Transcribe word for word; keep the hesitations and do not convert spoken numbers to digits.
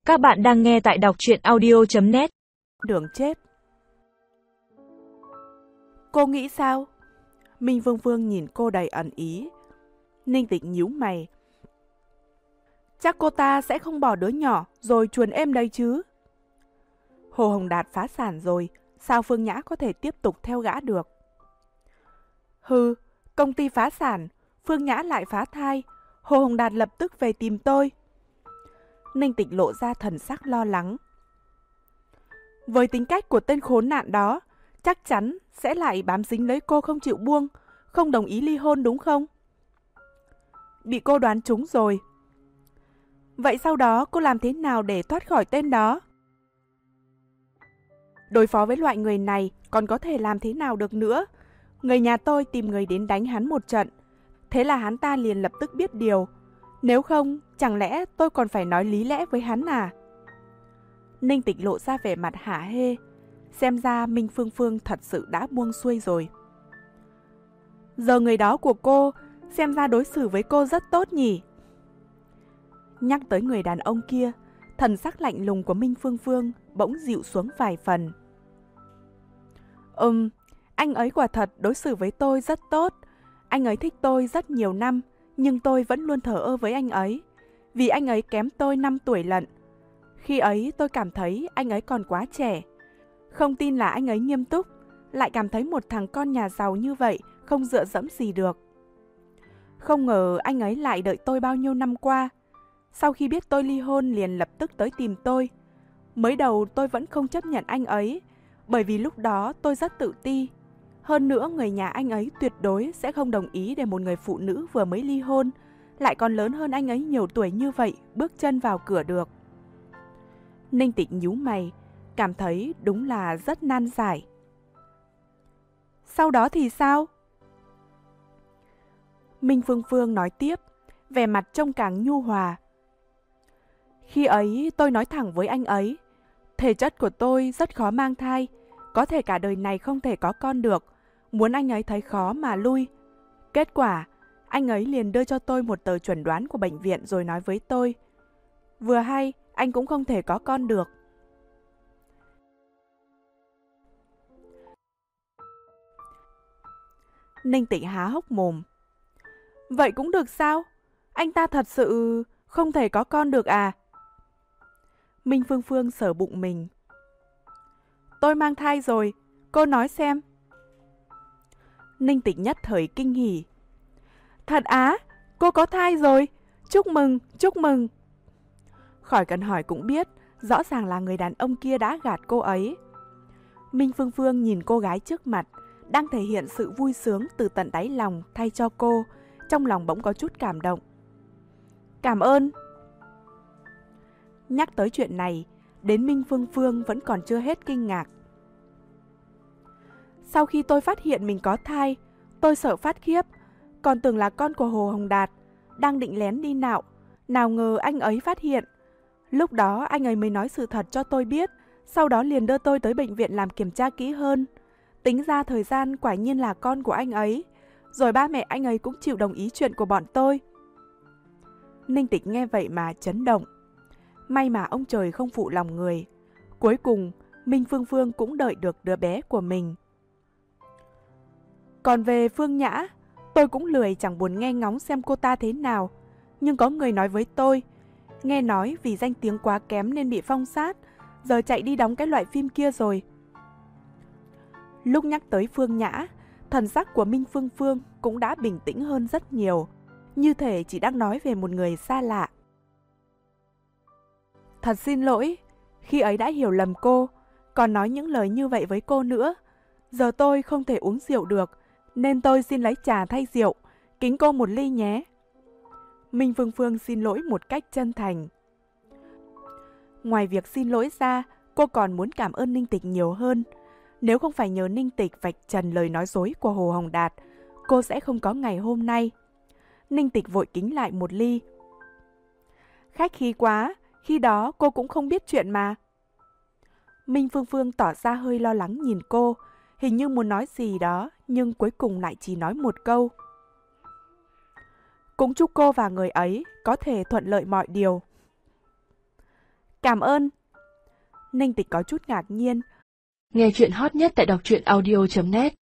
Các bạn đang nghe tại đọc truyện audio chấm net. Đường chết. Cô nghĩ sao? Minh Vương Vương nhìn cô đầy ẩn ý. Ninh Tịch nhíu mày. Chắc cô ta sẽ không bỏ đứa nhỏ rồi chuồn êm đây chứ. Hồ Hồng Đạt phá sản rồi, sao Phương Nhã có thể tiếp tục theo gã được? Hừ, công ty phá sản, Phương Nhã lại phá thai, Hồ Hồng Đạt lập tức về tìm tôi. Ninh Tịch lộ ra thần sắc lo lắng. Với tính cách của tên khốn nạn đó, chắc chắn sẽ lại bám dính lấy cô không chịu buông, không đồng ý ly hôn đúng không? Bị cô đoán trúng rồi. Vậy sau đó cô làm thế nào để thoát khỏi tên đó? Đối phó với loại người này còn có thể làm thế nào được nữa? Người nhà tôi tìm người đến đánh hắn một trận. Thế là hắn ta liền lập tức biết điều. Nếu không, chẳng lẽ tôi còn phải nói lý lẽ với hắn à? Ninh Tịch lộ ra vẻ mặt hả hê. Xem ra Minh Phương Phương thật sự đã buông xuôi rồi. Giờ người đó của cô, xem ra đối xử với cô rất tốt nhỉ? Nhắc tới người đàn ông kia, thần sắc lạnh lùng của Minh Phương Phương bỗng dịu xuống vài phần. Ừm, anh ấy quả thật đối xử với tôi rất tốt. Anh ấy thích tôi rất nhiều năm, nhưng tôi vẫn luôn thờ ơ với anh ấy. Vì anh ấy kém tôi năm tuổi lận. Khi ấy tôi cảm thấy anh ấy còn quá trẻ. Không tin là anh ấy nghiêm túc, lại cảm thấy một thằng con nhà giàu như vậy không dựa dẫm gì được. Không ngờ anh ấy lại đợi tôi bao nhiêu năm qua. Sau khi biết tôi ly hôn liền lập tức tới tìm tôi. Mới đầu tôi vẫn không chấp nhận anh ấy, bởi vì lúc đó tôi rất tự ti. Hơn nữa người nhà anh ấy tuyệt đối sẽ không đồng ý để một người phụ nữ vừa mới ly hôn, lại còn lớn hơn anh ấy nhiều tuổi như vậy, bước chân vào cửa được. Ninh Tịch nhíu mày, cảm thấy đúng là rất nan giải. Sau đó thì sao? Minh Phương Phương nói tiếp, vẻ mặt trông càng nhu hòa. Khi ấy tôi nói thẳng với anh ấy, thể chất của tôi rất khó mang thai, có thể cả đời này không thể có con được, muốn anh ấy thấy khó mà lui. Kết quả, anh ấy liền đưa cho tôi một tờ chuẩn đoán của bệnh viện rồi nói với tôi, vừa hay anh cũng không thể có con được. Ninh Tịch há hốc mồm. Vậy cũng được sao? Anh ta thật sự không thể có con được à? Minh Phương Phương sờ bụng mình. Tôi mang thai rồi, cô nói xem. Ninh Tịch nhất thời kinh hỉ. Thật á, cô có thai rồi, chúc mừng, chúc mừng. Khỏi cần hỏi cũng biết, rõ ràng là người đàn ông kia đã gạt cô ấy. Minh Phương Phương nhìn cô gái trước mặt, đang thể hiện sự vui sướng từ tận đáy lòng thay cho cô, trong lòng bỗng có chút cảm động. Cảm ơn. Nhắc tới chuyện này, đến Minh Phương Phương vẫn còn chưa hết kinh ngạc. Sau khi tôi phát hiện mình có thai, tôi sợ phát khiếp, còn tưởng là con của Hồ Hồng Đạt, đang định lén đi nạo, nào ngờ anh ấy phát hiện. Lúc đó anh ấy mới nói sự thật cho tôi biết, sau đó liền đưa tôi tới bệnh viện làm kiểm tra kỹ hơn. Tính ra thời gian quả nhiên là con của anh ấy, rồi ba mẹ anh ấy cũng chịu đồng ý chuyện của bọn tôi. Ninh Tịch nghe vậy mà chấn động. May mà ông trời không phụ lòng người. Cuối cùng, Minh Phương Phương cũng đợi được đứa bé của mình. Còn về Phương Nhã, tôi cũng lười chẳng buồn nghe ngóng xem cô ta thế nào. Nhưng có người nói với tôi, nghe nói vì danh tiếng quá kém nên bị phong sát, giờ chạy đi đóng cái loại phim kia rồi. Lúc nhắc tới Phương Nhã, thần sắc của Minh Phương Phương cũng đã bình tĩnh hơn rất nhiều, như thể chỉ đang nói về một người xa lạ. Thật xin lỗi, khi ấy đã hiểu lầm cô, còn nói những lời như vậy với cô nữa. Giờ tôi không thể uống rượu được, nên tôi xin lấy trà thay rượu, kính cô một ly nhé. Minh Phương Phương xin lỗi một cách chân thành. Ngoài việc xin lỗi ra, cô còn muốn cảm ơn Ninh Tịch nhiều hơn. Nếu không phải nhờ Ninh Tịch vạch trần lời nói dối của Hồ Hồng Đạt, cô sẽ không có ngày hôm nay. Ninh Tịch vội kính lại một ly. Khách khí quá, khi đó cô cũng không biết chuyện mà. Minh Phương Phương tỏ ra hơi lo lắng nhìn cô, hình như muốn nói gì đó, nhưng cuối cùng lại chỉ nói một câu. Cũng chúc cô và người ấy có thể thuận lợi mọi điều. Cảm ơn. Ninh Tịch có chút ngạc nhiên. Nghe chuyện hot nhất tại đọc truyện audio chấm net